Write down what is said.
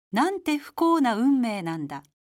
なんて不幸な運命なんだ。